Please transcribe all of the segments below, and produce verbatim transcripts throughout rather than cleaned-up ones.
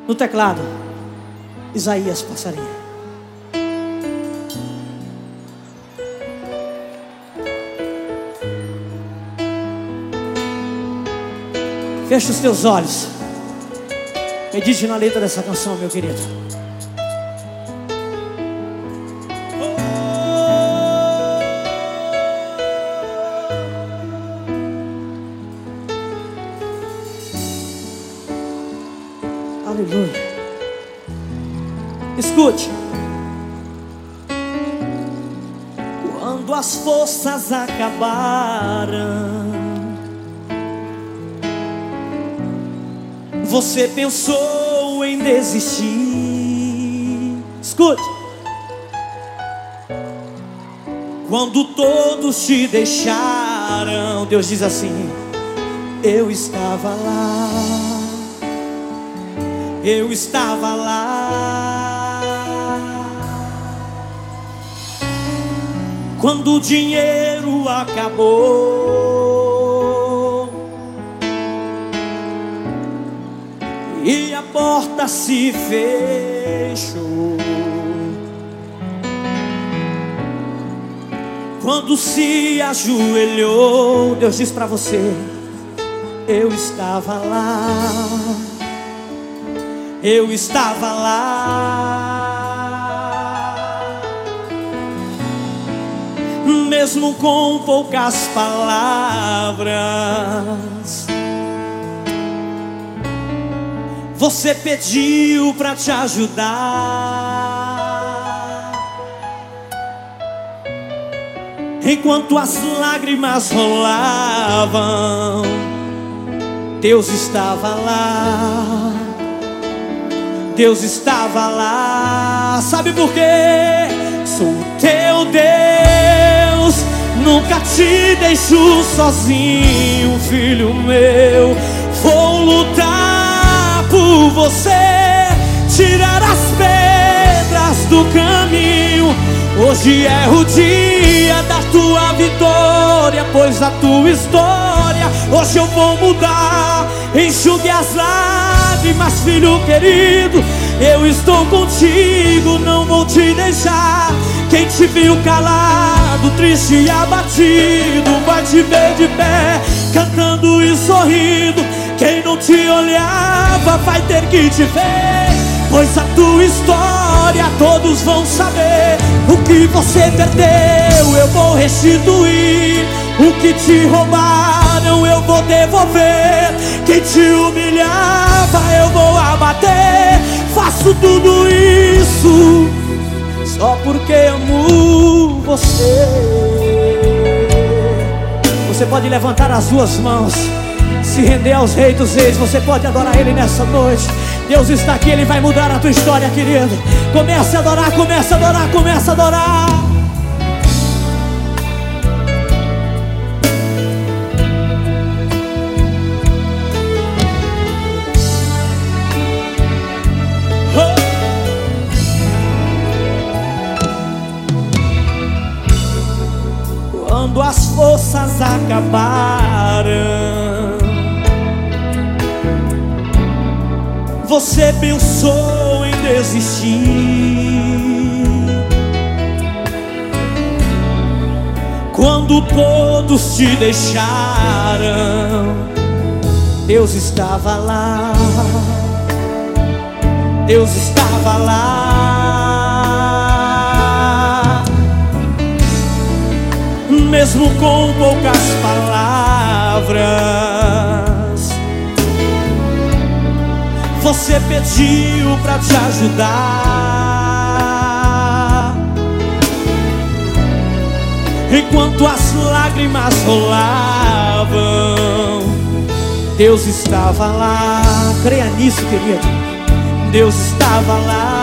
No teclado, Isaías Passarinho. Feche os teus olhos. Medite na letra dessa canção, meu querido. Aleluia. Escute. Quando as forças acabaram, você pensou em desistir. Escute. Quando todos te deixaram, Deus diz assim: eu estava lá. Eu estava lá. Quando o dinheiro acabou e a porta se fechou, quando se ajoelhou, Deus diz pra você: eu estava lá. Eu estava lá. Mesmo com poucas palavras, você pediu pra te ajudar. Enquanto as lágrimas rolavam, Deus estava lá. Deus estava lá. Sabe por quê? Sou teu Deus, nunca te deixo sozinho, filho meu. Vou lutar por você, tirar as pedras do caminho. Hoje é o dia da tua vitória, pois a tua história hoje eu vou mudar. Enxugue as lágrimas, filho querido, eu estou contigo, não vou te deixar. Quem te viu calado, triste e abatido, vai te ver de pé, cantando e sorrindo. Quem não te olhava vai ter que te ver, pois a tua história todos vão saber. O que você perdeu eu vou restituir, o que te roubaram eu vou devolver. Quem te humilhava eu vou abater. Faço tudo isso só porque amo você. Você pode levantar as duas mãos, se render aos reis dos reis. Você pode adorar Ele nessa noite. Deus está aqui, Ele vai mudar a tua história, querido. Comece a adorar, comece a adorar, comece a adorar. Quando as forças acabaram, você pensou em desistir. Quando todos te deixaram, Deus estava lá. Deus estava lá. Mesmo com poucas palavras, você pediu pra te ajudar. Enquanto as lágrimas rolavam, Deus estava lá. Creia nisso, querido. Deus estava lá.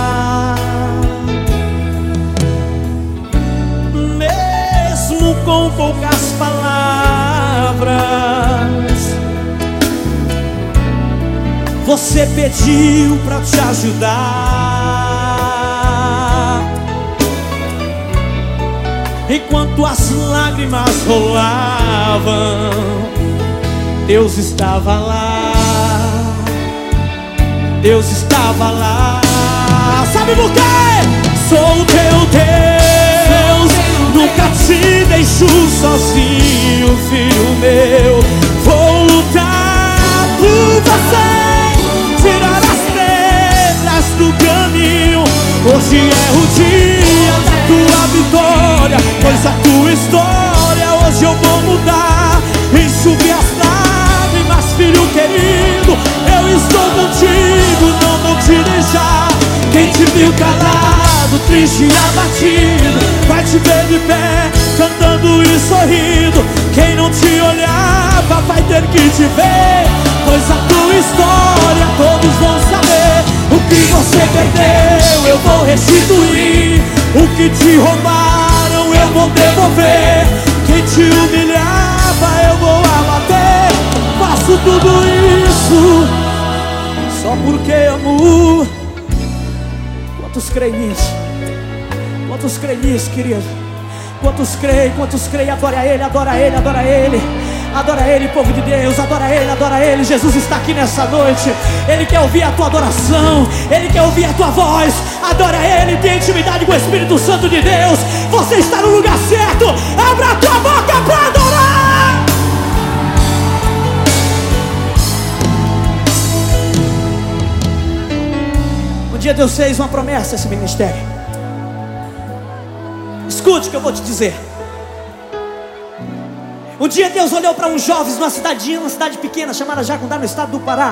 Mesmo com poucas palavras, você pediu pra te ajudar. Enquanto as lágrimas rolavam, Deus estava lá. Deus estava lá. Sabe por quê? Sou teu Deus, nunca te deixo sozinho, filho meu. Vou lutar por você, tirar as pedras do caminho. Hoje é o dia da tua vitória, pois a tua história hoje eu vou mudar. Enxugue as lágrimas, filho querido, eu estou contigo, não vou te deixar. Quem te viu calado, triste e abatido, vai te ver de pé, cantando e sorrindo. Quem não te olhava vai ter que te ver, pois a tua história todos vão saber. O que você perdeu eu vou restituir, o que te roubaram eu vou devolver. Quem te humilhava eu vou abater. Faço tudo isso só porque amo. Quantos creem nisso? Quantos creem nisso, querido? Quantos creem, quantos creem? Adora Ele, adora Ele, adora Ele. Adora Ele, povo de Deus, adora Ele, adora Ele. Jesus está aqui nessa noite. Ele quer ouvir a tua adoração, Ele quer ouvir a tua voz. Adora Ele, tem intimidade com o Espírito Santo de Deus. Você está no lugar certo. Abra a tua boca para adorar. Um dia Deus fez uma promessa a esse ministério. Escute o que eu vou te dizer. Um dia Deus olhou para uns jovens numa cidadinha, uma cidade pequena chamada Jacundá, no estado do Pará.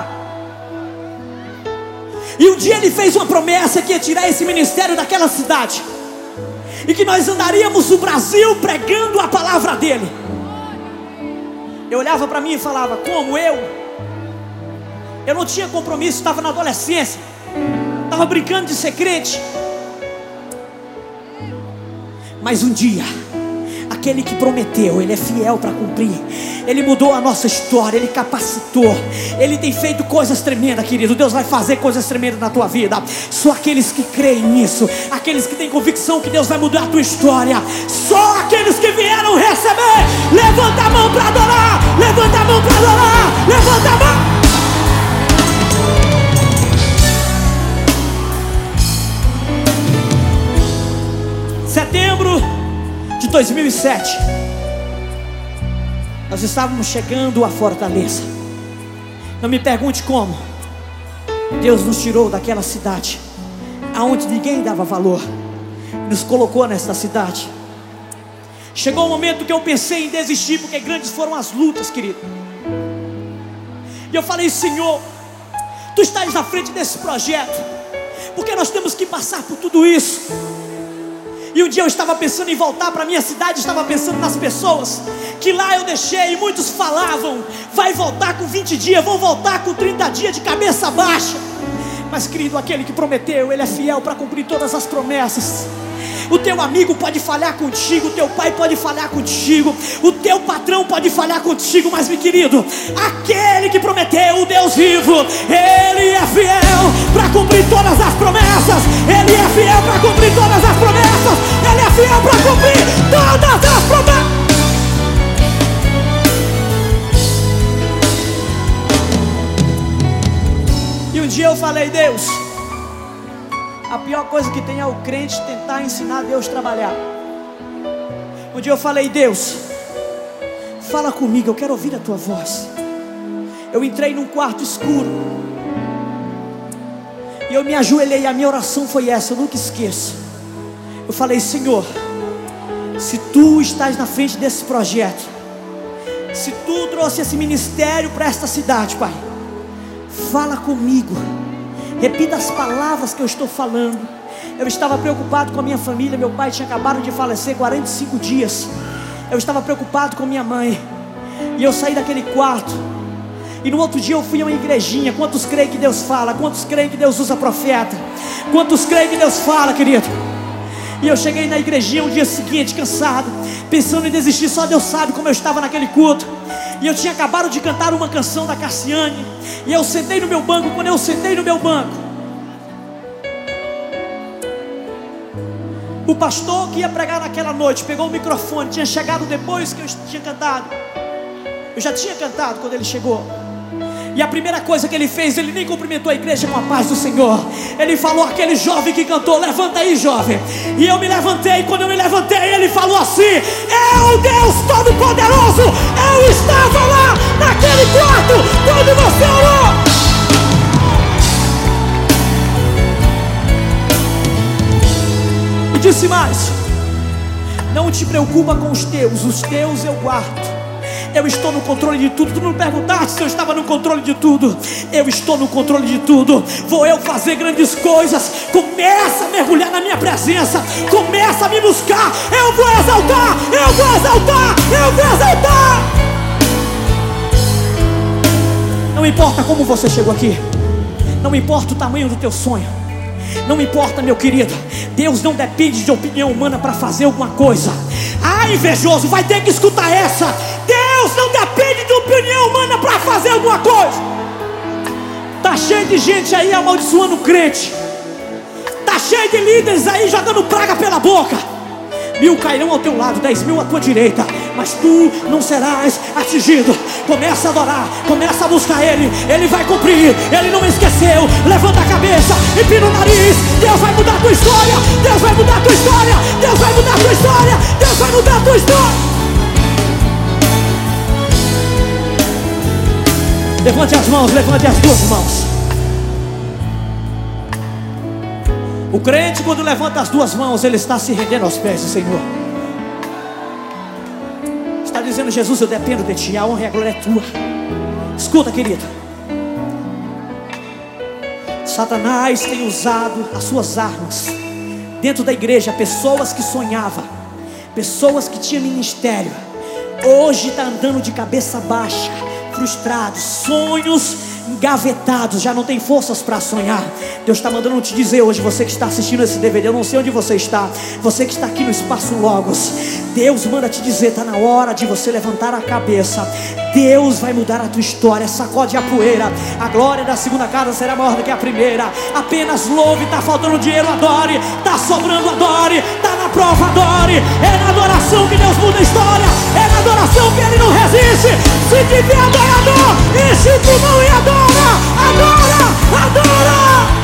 E um dia Ele fez uma promessa que ia tirar esse ministério daquela cidade, e que nós andaríamos o Brasil pregando a palavra dEle. Eu olhava para mim e falava, como eu? Eu não tinha compromisso, estava na adolescência, estava brincando de ser crente. Mas um dia, aquele que prometeu, Ele é fiel para cumprir. Ele mudou a nossa história, Ele capacitou, Ele tem feito coisas tremendas, querido. Deus vai fazer coisas tremendas na tua vida. Só aqueles que creem nisso, aqueles que têm convicção que Deus vai mudar a tua história, só aqueles que vieram receber. Levanta a mão para adorar, levanta a mão para adorar, levanta a mão. Setembro de dois mil e sete, nós estávamos chegando à Fortaleza. Não me pergunte como. Deus nos tirou daquela cidade aonde ninguém dava valor, nos colocou nesta cidade. Chegou o momento que eu pensei em desistir, porque grandes foram as lutas, querido. E eu falei, Senhor, Tu estás na frente desse projeto, porque nós temos que passar por tudo isso. E um dia eu estava pensando em voltar para a minha cidade, estava pensando nas pessoas que lá eu deixei, e muitos falavam, vai voltar com vinte dias, vão voltar com trinta dias de cabeça baixa. Mas querido, aquele que prometeu, Ele é fiel para cumprir todas as promessas. O teu amigo pode falhar contigo, o teu pai pode falhar contigo, o teu patrão pode falhar contigo, mas meu querido, aquele que prometeu, o Deus vivo, Ele é fiel para cumprir todas as promessas. Ele é fiel para cumprir todas as promessas. Ele é fiel para cumprir todas as promessas. E um dia eu falei, Deus, a pior coisa que tem é o crente tentar ensinar Deus a trabalhar. Um dia eu falei, Deus, fala comigo, eu quero ouvir a Tua voz. Eu entrei num quarto escuro e eu me ajoelhei, a minha oração foi essa, eu nunca esqueço. Eu falei, Senhor, se Tu estás na frente desse projeto, se Tu trouxe esse ministério para esta cidade, Pai, fala comigo. Repita as palavras que eu estou falando. Eu estava preocupado com a minha família. Meu pai tinha acabado de falecer, quarenta e cinco dias. Eu estava preocupado com minha mãe. E eu saí daquele quarto, e no outro dia eu fui a uma igrejinha. Quantos creem que Deus fala? Quantos creem que Deus usa profeta? Quantos creem que Deus fala, querido? E eu cheguei na igrejinha um dia seguinte, cansado, pensando em desistir. Só Deus sabe como eu estava naquele culto. E eu tinha acabado de cantar uma canção da Cassiane. E eu sentei no meu banco. Quando eu sentei no meu banco, o pastor que ia pregar naquela noite pegou o microfone. Tinha chegado depois que eu tinha cantado. Eu já tinha cantado quando ele chegou. E a primeira coisa que ele fez, ele nem cumprimentou a igreja com a paz do Senhor. Ele falou àquele jovem que cantou: levanta aí, jovem. E eu me levantei. Quando eu me levantei, ele falou assim: é o Deus Todo-Poderoso. Eu estava lá naquele quarto quando você orou. E disse mais: não te preocupa com os teus, os teus eu guardo. Eu estou no controle de tudo. Tu não perguntaste se eu estava no controle de tudo. Eu estou no controle de tudo. Vou eu fazer grandes coisas. Começa a mergulhar na minha presença. Começa a me buscar. Eu vou exaltar. Eu vou exaltar. Eu vou exaltar. Não importa como você chegou aqui. Não importa o tamanho do teu sonho. Não importa, meu querido. Deus não depende de opinião humana para fazer alguma coisa. Ah, invejoso, vai ter que escutar essa. Deus não depende de opinião humana para fazer alguma coisa. Tá cheio de gente aí amaldiçoando o crente. Tá cheio de líderes aí jogando praga pela boca. Mil cairão ao teu lado, dez mil à tua direita, mas tu não serás atingido. Começa a adorar, começa a buscar Ele. Ele vai cumprir, Ele não esqueceu. Levanta a cabeça, empina o nariz. Deus vai mudar a tua história. Deus vai mudar a tua história. Deus vai mudar a tua história. Deus vai mudar a tua história. Levante as mãos, levante as duas mãos. O crente, quando levanta as duas mãos, ele está se rendendo aos pés do Senhor. Está dizendo: Jesus, eu dependo de Ti, a honra e a glória é Tua. Escuta, querido. Satanás tem usado as suas armas dentro da igreja. Pessoas que sonhavam, pessoas que tinham ministério, hoje está andando de cabeça baixa, frustrados, sonhos engavetados, já não tem forças para sonhar. Deus está mandando te dizer hoje, você que está assistindo esse D V D, eu não sei onde você está, você que está aqui no Espaço Logos, Deus manda te dizer, está na hora de você levantar a cabeça. Deus vai mudar a tua história. Sacode a poeira. A glória da segunda casa será maior do que a primeira. Apenas louve. Está faltando dinheiro, adore. Está sobrando, adore. Está na prova, adore. É na adoração que Deus muda a história. É na adoração que Ele não resiste. Se tiver adorador e se tu não e adora, adora, adora.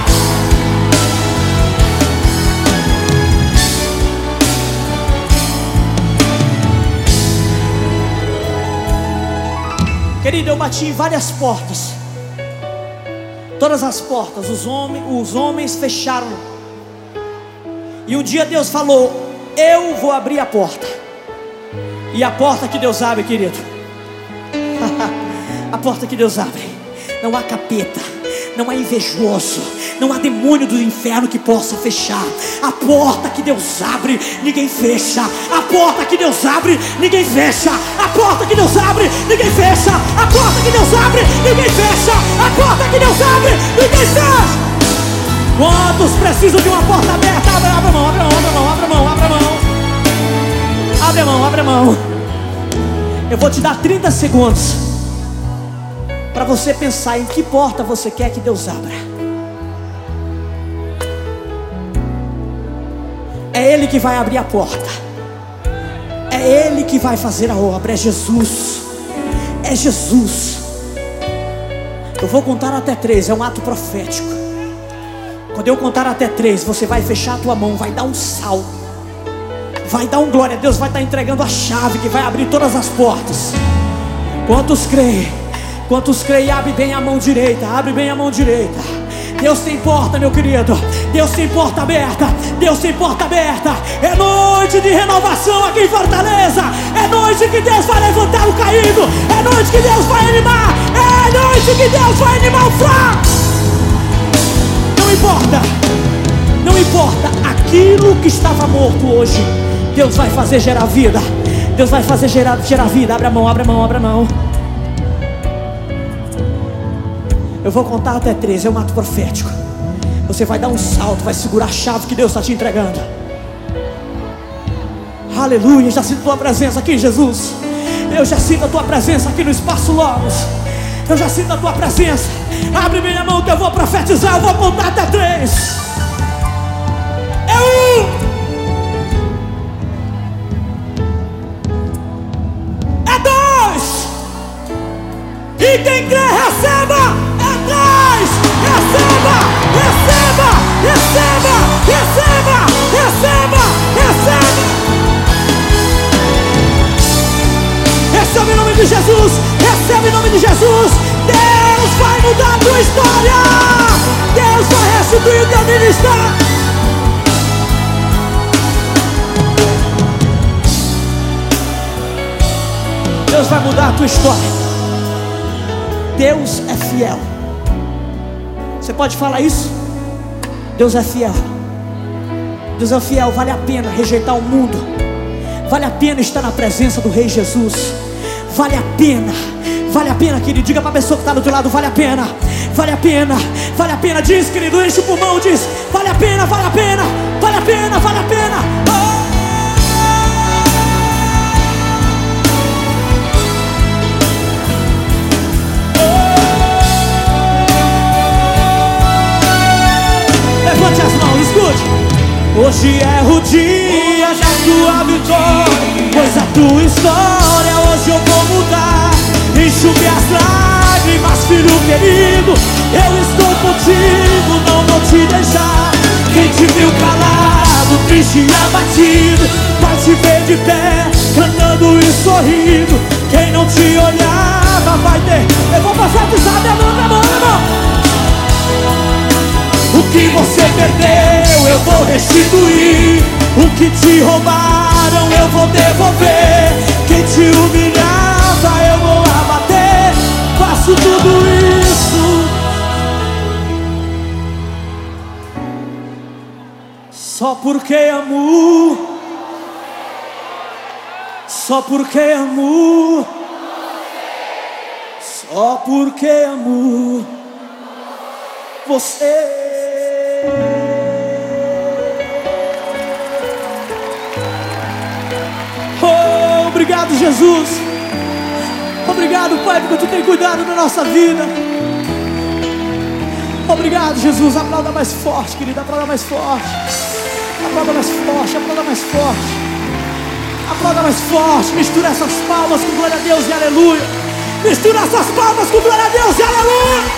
Querido, eu bati em várias portas. Todas as portas, os homens, os homens fecharam. E um dia Deus falou: eu vou abrir a porta. E a porta que Deus abre, querido, a porta que Deus abre, não há capeta, não há invejoso, não há demônio do inferno que possa fechar. A porta que Deus abre, ninguém fecha. A porta que Deus abre, ninguém fecha. A porta que Deus abre, ninguém fecha. A porta que Deus abre, ninguém fecha. A porta que Deus abre, ninguém fecha. Quantos precisam de uma porta aberta? Abre, abre a mão, abre a mão, abre a mão, abre a mão, abre a mão. Abre a mão, abre a mão. Eu vou te dar trinta segundos para você pensar em que porta você quer que Deus abra. É Ele que vai abrir a porta. É Ele que vai fazer a obra. É Jesus. É Jesus. Eu vou contar até três. É um ato profético. Quando eu contar até três, você vai fechar a tua mão, vai dar um salto, vai dar um glória a Deus, vai estar entregando a chave que vai abrir todas as portas. Quantos creem? Quantos creem? Abre bem a mão direita. Abre bem a mão direita. Deus tem porta, meu querido. Deus tem porta aberta. Deus tem porta aberta. É noite de renovação aqui em Fortaleza. É noite que Deus vai levantar o caído. É noite que Deus vai animar. É noite que Deus vai animar o fraco. Não importa. Não importa. Aquilo que estava morto hoje, Deus vai fazer gerar vida. Deus vai fazer gerar, gerar vida. Abre a mão, abre a mão, abre a mão. Eu vou contar até três, é um ato profético. Você vai dar um salto, vai segurar a chave que Deus está te entregando. Aleluia, já sinto a tua presença aqui, Jesus. Eu já sinto a tua presença aqui no Espaço Logos. Eu já sinto a tua presença. Abre minha mão que eu vou profetizar. Eu vou contar até três. É um. É dois. E quem crê, receba. Receba, receba, receba, receba, receba. Recebe em nome de Jesus, recebe em nome de Jesus. Deus vai mudar a tua história. Deus vai restituir o teu ministério. Deus vai mudar a tua história. Deus é fiel. Você pode falar isso? Deus é fiel. Deus é fiel. Vale a pena rejeitar o mundo. Vale a pena estar na presença do Rei Jesus. Vale a pena. Vale a pena, querido. Diga para a pessoa que está do teu lado: vale a pena. Vale a pena. Vale a pena. Diz, querido. Enche o pulmão. Diz: vale a pena, vale a pena. Vale a pena, vale a pena. Oh! Levante as mãos, escute. Hoje é o dia da tua vitória, pois a tua história hoje eu vou mudar. Enxugue as lágrimas, filho querido. Eu estou contigo, não vou te deixar. Quem te viu calado, triste e abatido, vai te ver de pé, cantando e sorrindo. Quem não te olhava vai ter. Eu vou profetizar, minha mão, minha mão, minha mão. O que você perdeu eu vou restituir. O que te roubaram eu vou devolver. Quem te humilhava eu vou abater. Faço tudo isso só porque amo. Só porque amo. Só porque amo você. Oh, obrigado, Jesus. Obrigado, Pai, porque tu tem cuidado da nossa vida. Obrigado, Jesus. Aplauda mais forte, querida. Aplauda mais forte. Aplauda mais forte. Aplauda mais forte. Aplauda mais forte. Mistura essas palmas com glória a Deus e aleluia. Mistura essas palmas com glória a Deus e aleluia.